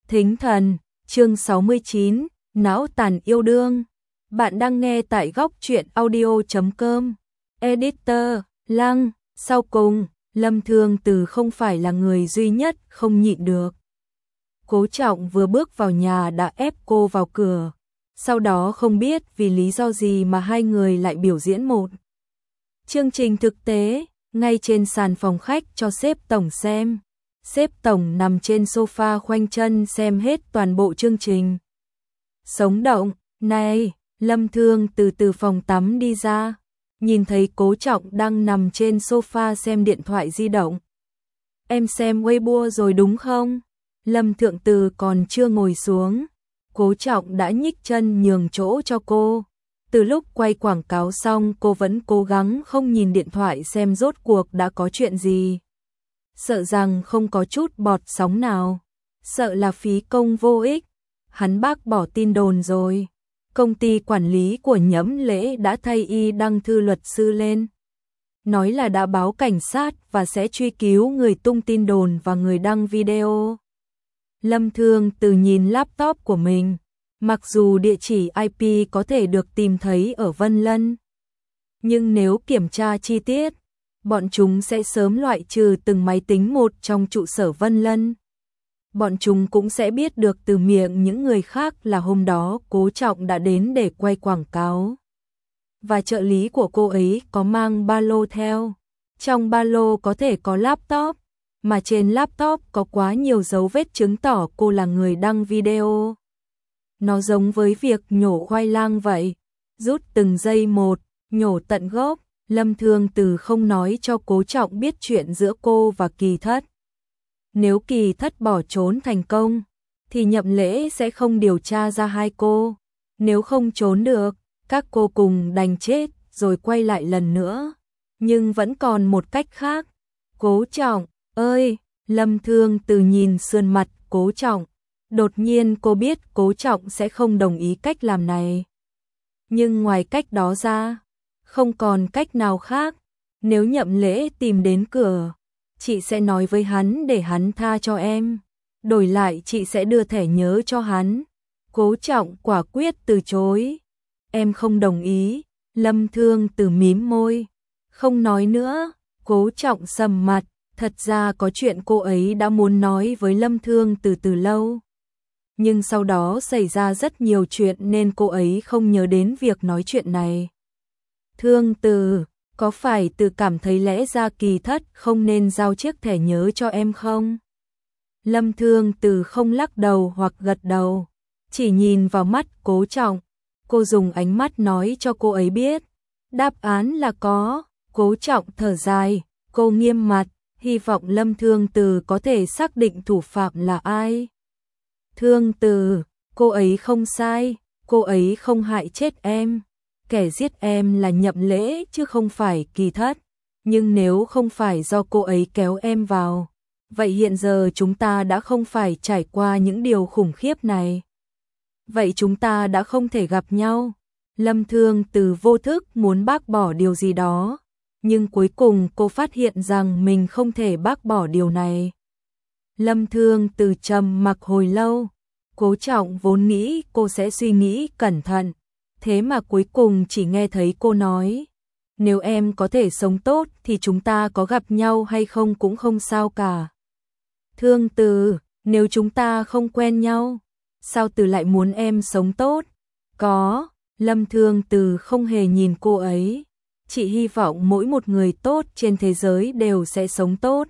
Thính thần, chương 69, não tàn yêu đương. Bạn đang nghe tại góc truyện audio.com. Editor, Lăng, sau cùng, Lâm Thương Từ không phải là người duy nhất không nhịn được. Cố Trọng vừa bước vào nhà đã ép cô vào cửa. Sau đó không biết vì lý do gì mà hai người lại biểu diễn một chương trình thực tế, ngay trên sàn phòng khách cho sếp tổng xem. Sếp tổng nằm trên sofa khoanh chân xem hết toàn bộ chương trình. Sống động, này, Lâm Thương từ phòng tắm đi ra, nhìn thấy Cố Trọng đang nằm trên sofa xem điện thoại di động. Em xem Weibo rồi đúng không? Lâm Thượng Từ còn chưa ngồi xuống, Cố Trọng đã nhích chân nhường chỗ cho cô. Từ lúc quay quảng cáo xong cô vẫn cố gắng không nhìn điện thoại xem rốt cuộc đã có chuyện gì. Sợ rằng không có chút bọt sóng nào, sợ là phí công vô ích. Hắn bác bỏ tin đồn rồi. Công ty quản lý của Nhẫm Lễ đã thay y đăng thư luật sư lên, nói là đã báo cảnh sát và sẽ truy cứu người tung tin đồn và người đăng video. Lâm Thương Từ nhìn laptop của mình, mặc dù địa chỉ IP có thể được tìm thấy ở Vân Lân, nhưng nếu kiểm tra chi tiết, bọn chúng sẽ sớm loại trừ từng máy tính một trong trụ sở Vân Lân. Bọn chúng cũng sẽ biết được từ miệng những người khác là hôm đó Cố Trọng đã đến để quay quảng cáo. Và trợ lý của cô ấy có mang ba lô theo. Trong ba lô có thể có laptop, mà trên laptop có quá nhiều dấu vết chứng tỏ cô là người đăng video. Nó giống với việc nhổ khoai lang vậy, rút từng giây một, nhổ tận gốc. Lâm Thương Từ không nói cho Cố Trọng biết chuyện giữa cô và Kỳ Thất. Nếu Kỳ Thất bỏ trốn thành công, thì Nhậm Lễ sẽ không điều tra ra hai cô. Nếu không trốn được, các cô cùng đành chết rồi quay lại lần nữa. Nhưng vẫn còn một cách khác. Cố Trọng, ơi, Lâm Thương Từ nhìn sườn mặt Cố Trọng. Đột nhiên cô biết Cố Trọng sẽ không đồng ý cách làm này. Nhưng ngoài cách đó ra, không còn cách nào khác. Nếu Nhậm Lễ tìm đến cửa, chị sẽ nói với hắn để hắn tha cho em. Đổi lại chị sẽ đưa thẻ nhớ cho hắn. Cố Trọng quả quyết từ chối. Em không đồng ý. Lâm Thương Từ mím môi, không nói nữa. Cố Trọng sầm mặt. Thật ra có chuyện cô ấy đã muốn nói với Lâm Thương từ lâu. Nhưng sau đó xảy ra rất nhiều chuyện nên cô ấy không nhớ đến việc nói chuyện này. Thương Từ, có phải Từ cảm thấy lẽ ra Kỳ Thất không nên giao chiếc thẻ nhớ cho em không? Lâm Thương Từ không lắc đầu hoặc gật đầu, chỉ nhìn vào mắt Cố Trọng. Cô dùng ánh mắt nói cho cô ấy biết. Đáp án là có. Cố Trọng thở dài, cô nghiêm mặt, hy vọng Lâm Thương Từ có thể xác định thủ phạm là ai. Thương Từ, cô ấy không sai, cô ấy không hại chết em. Kẻ giết em là Nhậm Lễ chứ không phải Kỳ Thất. Nhưng nếu không phải do cô ấy kéo em vào, vậy hiện giờ chúng ta đã không phải trải qua những điều khủng khiếp này. Vậy chúng ta đã không thể gặp nhau. Lâm Thương Từ vô thức muốn bác bỏ điều gì đó, nhưng cuối cùng cô phát hiện rằng mình không thể bác bỏ điều này. Lâm Thương Từ trầm mặc hồi lâu. Cố Trọng vốn nghĩ cô sẽ suy nghĩ cẩn thận, thế mà cuối cùng chỉ nghe thấy cô nói, nếu em có thể sống tốt thì chúng ta có gặp nhau hay không cũng không sao cả. Thương Từ, nếu chúng ta không quen nhau, sao Từ lại muốn em sống tốt? Có, Lâm Thương Từ không hề nhìn cô ấy. Chị hy vọng mỗi một người tốt trên thế giới đều sẽ sống tốt.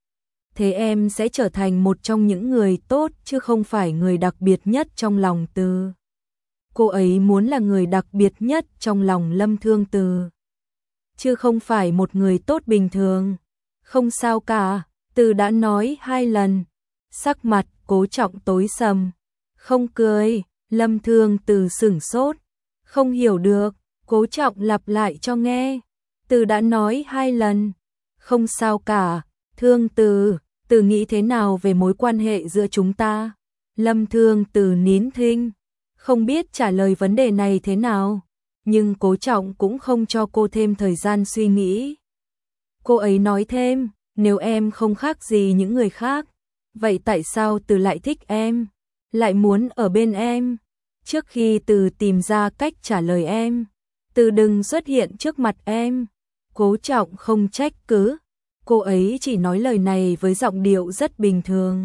Thế em sẽ trở thành một trong những người tốt chứ không phải người đặc biệt nhất trong lòng Từ. Cô ấy muốn là người đặc biệt nhất trong lòng Lâm Thương Từ, chứ không phải một người tốt bình thường. Không sao cả, Từ đã nói 2 lần. Sắc mặt Cố Trọng tối sầm. Không cười. Lâm Thương Từ sửng sốt, không hiểu được. Cố Trọng lặp lại cho nghe. Từ đã nói 2 lần. Không sao cả. Thương Từ, Từ nghĩ thế nào về mối quan hệ giữa chúng ta? Lâm Thương Từ nín thinh, không biết trả lời vấn đề này thế nào, nhưng Cố Trọng cũng không cho cô thêm thời gian suy nghĩ. Cô ấy nói thêm, nếu em không khác gì những người khác, vậy tại sao Từ lại thích em? lại muốn ở bên em. Trước khi Từ tìm ra cách trả lời em, Từ đừng xuất hiện trước mặt em. Cố Trọng không trách cứ, cô ấy chỉ nói lời này với giọng điệu rất bình thường.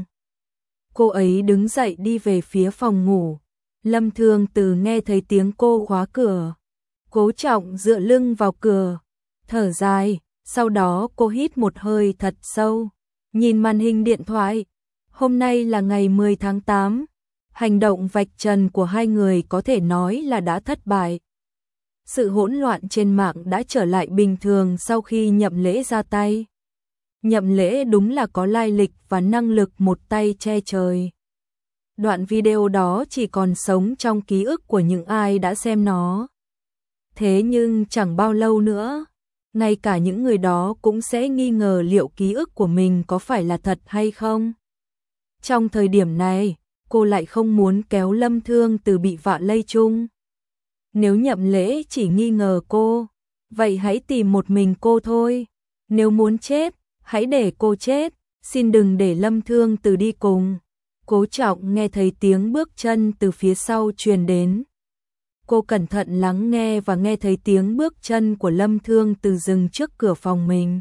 Cô ấy đứng dậy đi về phía phòng ngủ. Lâm Thương Từ nghe thấy tiếng cô khóa cửa. Cố Trọng dựa lưng vào cửa, thở dài, sau đó cô hít một hơi thật sâu, nhìn màn hình điện thoại. Hôm nay là ngày 10 tháng 8, hành động vạch trần của hai người có thể nói là đã thất bại. Sự hỗn loạn trên mạng đã trở lại bình thường sau khi Nhậm Lễ ra tay. Nhậm Lễ đúng là có lai lịch và năng lực một tay che trời. Đoạn video đó chỉ còn sống trong ký ức của những ai đã xem nó. Thế nhưng chẳng bao lâu nữa, ngay cả những người đó cũng sẽ nghi ngờ liệu ký ức của mình có phải là thật hay không. Trong thời điểm này, cô lại không muốn kéo Lâm Thương Từ bị vạ lây chung. Nếu Nhậm Lễ chỉ nghi ngờ cô, vậy hãy tìm một mình cô thôi. Nếu muốn chết, hãy để cô chết, xin đừng để Lâm Thương Từ đi cùng. Cố Trọng nghe thấy tiếng bước chân từ phía sau truyền đến. Cô cẩn thận lắng nghe và nghe thấy tiếng bước chân của Lâm Thương Từ dừng trước cửa phòng mình.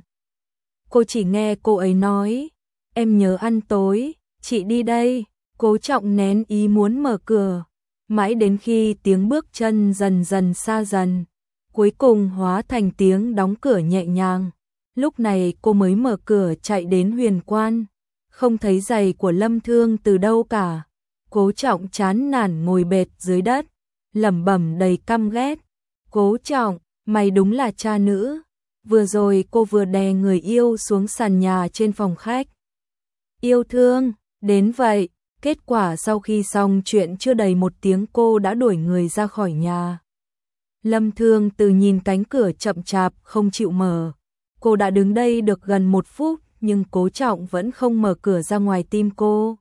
Cô chỉ nghe cô ấy nói, em nhớ ăn tối, chị đi đây. Cố Trọng nén ý muốn mở cửa, mãi đến khi tiếng bước chân dần dần xa dần, cuối cùng hóa thành tiếng đóng cửa nhẹ nhàng. Lúc này cô mới mở cửa chạy đến Huyền Quan, không thấy giày của Lâm Thương Từ đâu cả. Cố Trọng chán nản ngồi bệt dưới đất, lẩm bẩm đầy căm ghét. Cố Trọng, mày đúng là cha nữ. Vừa rồi cô vừa đè người yêu xuống sàn nhà trên phòng khách. Yêu thương, đến vậy. Kết quả sau khi xong chuyện chưa đầy một tiếng cô đã đuổi người ra khỏi nhà. Lâm Thương Từ nhìn cánh cửa chậm chạp không chịu mở. Cô đã đứng đây được gần 1 phút nhưng Cố Trọng vẫn không mở cửa ra ngoài tim cô.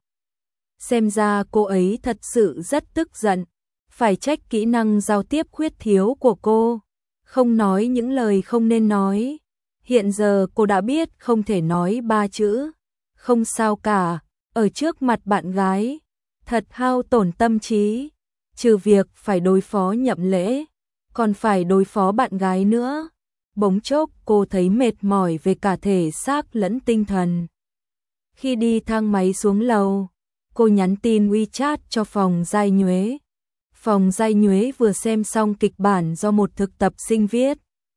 Xem ra cô ấy thật sự rất tức giận. Phải trách kỹ năng giao tiếp khuyết thiếu của cô. Không nói những lời không nên nói. Hiện giờ cô đã biết không thể nói 3 chữ. Không sao cả. Ở trước mặt bạn gái, thật hao tổn tâm trí, trừ việc phải đối phó Nhậm Lễ, còn phải đối phó bạn gái nữa. Bỗng chốc cô thấy mệt mỏi về cả thể xác lẫn tinh thần. Khi đi thang máy xuống lầu, cô nhắn tin WeChat cho Phòng Giai Nhuế. Phòng Giai Nhuế vừa xem xong kịch bản do một thực tập sinh viết.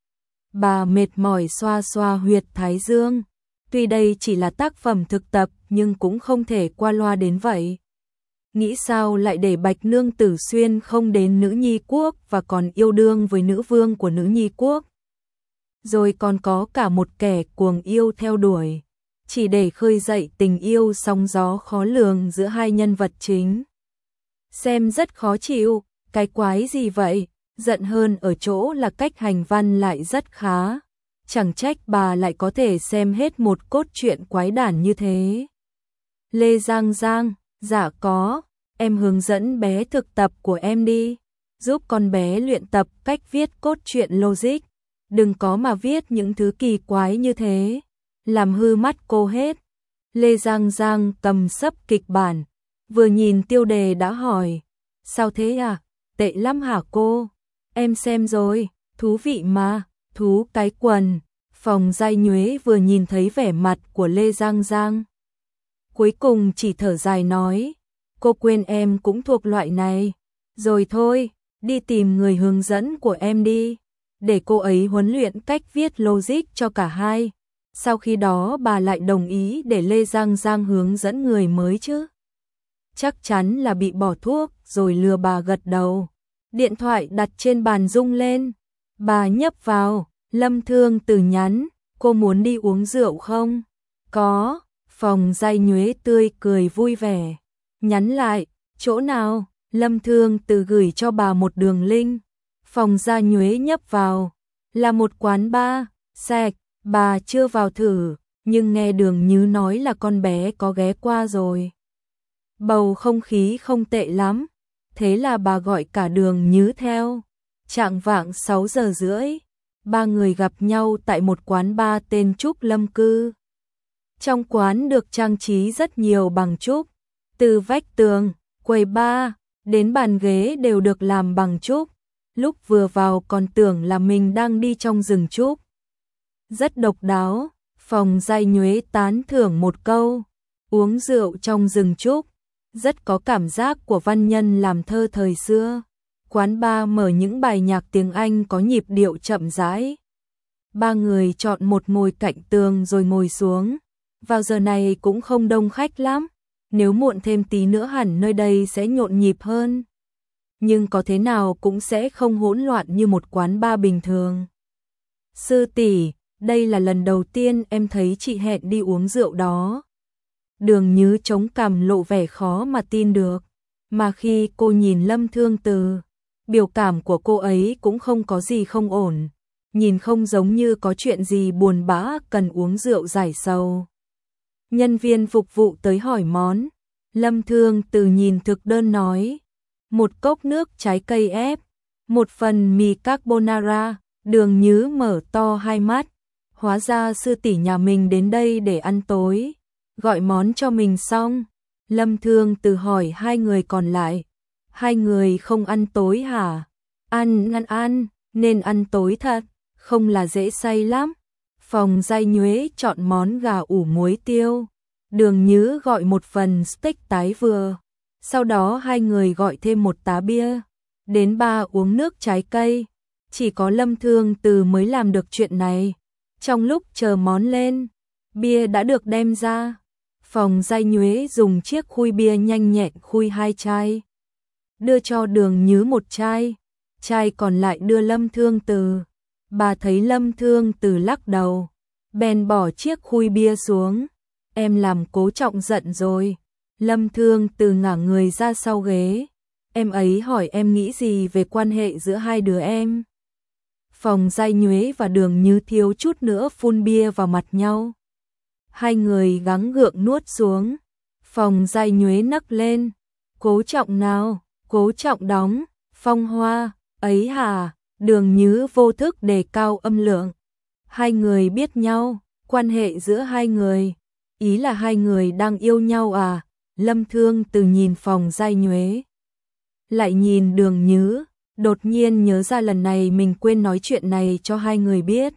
Bà mệt mỏi xoa xoa huyệt thái dương. Tuy đây chỉ là tác phẩm thực tập nhưng cũng không thể qua loa đến vậy. Nghĩ sao lại để Bạch Nương Tử Xuyên không đến Nữ Nhi Quốc và còn yêu đương với nữ vương của Nữ Nhi Quốc. Rồi còn có cả một kẻ cuồng yêu theo đuổi, chỉ để khơi dậy tình yêu sóng gió khó lường giữa hai nhân vật chính. Xem rất khó chịu, cái quái gì vậy, giận hơn ở chỗ là cách hành văn lại rất khá. Chẳng trách bà lại có thể xem hết một cốt truyện quái đản như thế. Lê Giang Giang, dạ có, em hướng dẫn bé thực tập của em đi, giúp con bé luyện tập cách viết cốt truyện logic. Đừng có mà viết những thứ kỳ quái như thế, làm hư mắt cô hết. Lê Giang Giang cầm sấp kịch bản, vừa nhìn tiêu đề đã hỏi, sao thế à, tệ lắm hả cô? Em xem rồi, thú vị mà. Thú cái quần. Phòng Giai Nhuế vừa nhìn thấy vẻ mặt của Lê Giang Giang, cuối cùng chỉ thở dài nói, cô quên em cũng thuộc loại này. Rồi thôi, đi tìm người hướng dẫn của em đi, để cô ấy huấn luyện cách viết logic cho cả hai. Sau khi đó bà lại đồng ý để Lê Giang Giang hướng dẫn người mới chứ. Chắc chắn là bị bỏ thuốc rồi lừa bà gật đầu. Điện thoại đặt trên bàn rung lên. Bà nhấp vào, Lâm Thương Từ nhắn, cô muốn đi uống rượu không? Có, Phòng Giai Nhuế tươi cười vui vẻ. Nhắn lại, chỗ nào? Lâm Thương Từ gửi cho bà một đường link. Phòng Giai Nhuế nhấp vào, là một quán bar, sạch, bà chưa vào thử, nhưng nghe Đường Như nói là con bé có ghé qua rồi. Bầu không khí không tệ lắm, thế là bà gọi cả Đường Như theo. Chạng vạng 6 giờ rưỡi, ba người gặp nhau tại một quán bar tên Trúc Lâm Cư. Trong quán được trang trí rất nhiều bằng trúc, từ vách tường, Quầy bar, đến bàn ghế đều được làm bằng trúc. Lúc vừa vào còn tưởng là mình đang đi trong rừng trúc. Rất độc đáo, Phòng Giai Nhuế tán thưởng một câu. Uống rượu trong rừng trúc, rất có cảm giác của văn nhân làm thơ thời xưa. Quán bar mở những bài nhạc tiếng Anh có nhịp điệu chậm rãi. Ba người chọn một ngồi cạnh tường rồi ngồi xuống. Vào giờ này cũng không đông khách lắm. Nếu muộn thêm tí nữa hẳn nơi đây sẽ nhộn nhịp hơn. Nhưng có thế nào cũng sẽ không hỗn loạn như một quán bar bình thường. Sư tỷ, đây là lần đầu tiên em thấy chị hẹn đi uống rượu đó. Đường Như chống cằm lộ vẻ khó mà tin được. Mà khi cô nhìn Lâm Thương Từ, biểu cảm của cô ấy cũng không có gì không ổn. Nhìn không giống như có chuyện gì buồn bã cần uống rượu giải sầu. Nhân viên phục vụ tới hỏi món. Lâm Thương Từ nhìn thực đơn nói. Một cốc nước trái cây ép, một phần mì carbonara. Đường Như mở to hai mắt. Hóa ra sư tỷ nhà mình đến đây để ăn tối. Gọi món cho mình xong, Lâm Thương Từ hỏi hai người còn lại. Hai người không ăn tối hả? Ăn, nên ăn tối thật, không là dễ say lắm. Phòng Giai Nhuế chọn món gà ủ muối tiêu. Đường Như gọi một phần steak tái vừa. Sau đó hai người gọi thêm một tá bia. Đến bar uống nước trái cây. Chỉ có Lâm Thương Từ mới làm được chuyện này. Trong lúc chờ món lên, bia đã được đem ra. Phòng Giai Nhuế dùng chiếc khui bia nhanh nhẹn khui 2 chai. Đưa cho Đường Như một chai. Chai còn lại đưa Lâm Thương Từ. Bà thấy Lâm Thương Từ lắc đầu. Bèn bỏ chiếc khui bia xuống. Em làm Cố Trọng giận rồi. Lâm Thương Từ ngả người ra sau ghế. Em ấy hỏi em nghĩ gì về quan hệ giữa hai đứa em. Phòng Giai Nhuế và Đường Như thiếu chút nữa phun bia vào mặt nhau. Hai người gắng gượng nuốt xuống. Phòng Giai Nhuế nấc lên. Cố Trọng nào, Cố Trọng đóng, Phong Hoa, ấy hả? Đường Như vô thức đề cao âm lượng. Hai người biết nhau, quan hệ giữa hai người. Ý là hai người đang yêu nhau à? Lâm Thương Từ nhìn Phòng Giai Nhuế. Lại nhìn Đường Như. Đột nhiên nhớ ra lần này mình quên nói chuyện này cho hai người biết.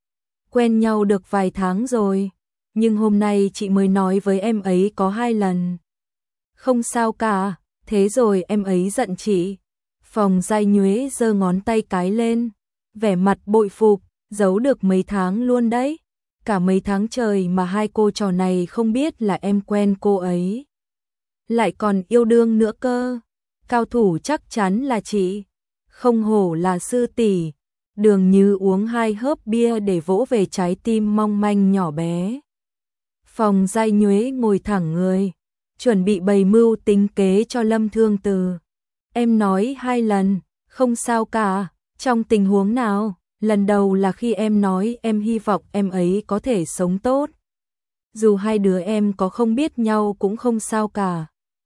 Quen nhau được vài tháng rồi, nhưng hôm nay chị mới nói với em ấy có 2 lần. Không sao cả, thế rồi em ấy giận chị. Phòng Giai Nhuế giơ ngón tay cái lên, vẻ mặt bội phục, giấu được mấy tháng luôn đấy. Cả mấy tháng trời mà hai cô trò này không biết là em quen cô ấy. Lại còn yêu đương nữa cơ, cao thủ chắc chắn là chị. Không hổ là sư tỷ. Đường Như uống 2 hớp bia để vỗ về trái tim mong manh nhỏ bé. Phòng Giai Nhuế ngồi thẳng người, chuẩn bị bày mưu tính kế cho Lâm Thương Từ. Em nói 2 lần, không sao cả, trong tình huống nào? Lần đầu là khi em nói em hy vọng em ấy có thể sống tốt. Dù hai đứa em có không biết nhau cũng không sao cả.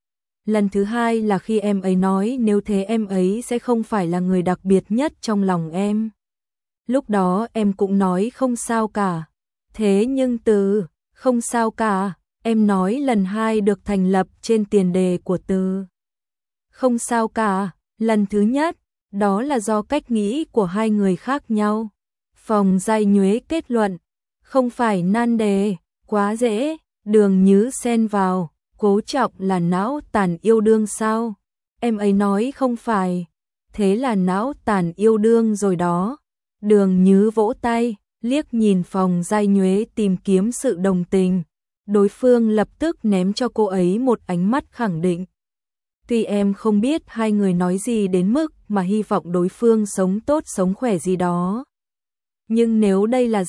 Lần thứ 2 là khi em ấy nói nếu thế em ấy sẽ không phải là người đặc biệt nhất trong lòng em. Lúc đó em cũng nói không sao cả. Thế nhưng từ không sao cả, em nói lần 2 được thành lập trên tiền đề của từ không sao cả. Lần thứ nhất, đó là do cách nghĩ của hai người khác nhau. Phòng Giai Nhuế kết luận, không phải nan đề, quá dễ. Đường Như xen vào. Cố Trọng là não tàn yêu đương sao? Em ấy nói không phải. Thế là não tàn yêu đương rồi đó. Đường Như vỗ tay, liếc nhìn Phòng Giai Nhuế tìm kiếm sự đồng tình. Đối phương lập tức ném cho cô ấy một ánh mắt khẳng định. Tuy em không biết hai người nói gì đến mức mà hy vọng đối phương sống tốt sống khỏe gì đó. Nhưng nếu đây là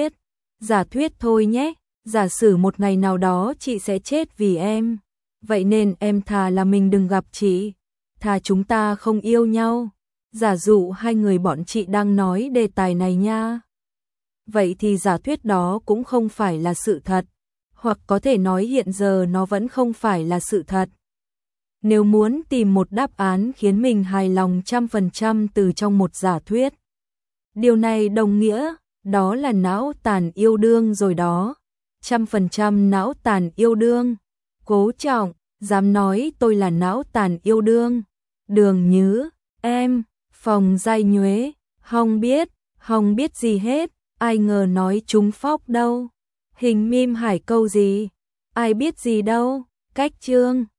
giả thuyết thôi nhé. Giả sử một ngày nào đó chị sẽ chết vì em. Vậy nên em thà là mình đừng gặp chị. Thà chúng ta không yêu nhau. Giả dụ hai người bọn chị đang nói đề tài này nha. Vậy thì giả thuyết đó cũng không phải là sự thật. Hoặc có thể nói hiện giờ nó vẫn không phải là sự thật. Nếu muốn tìm một đáp án khiến mình hài lòng 100% từ trong một giả thuyết. Điều này đồng nghĩa, đó là não tàn yêu đương rồi đó. 100% não tàn yêu đương. Cố Trọng, dám nói tôi là não tàn yêu đương. Đường Nhứ, em, Phòng Giai Nhuế, không biết gì hết, ai ngờ nói trúng phóc đâu. Hình mim Hải câu gì, ai biết gì đâu, cách chương.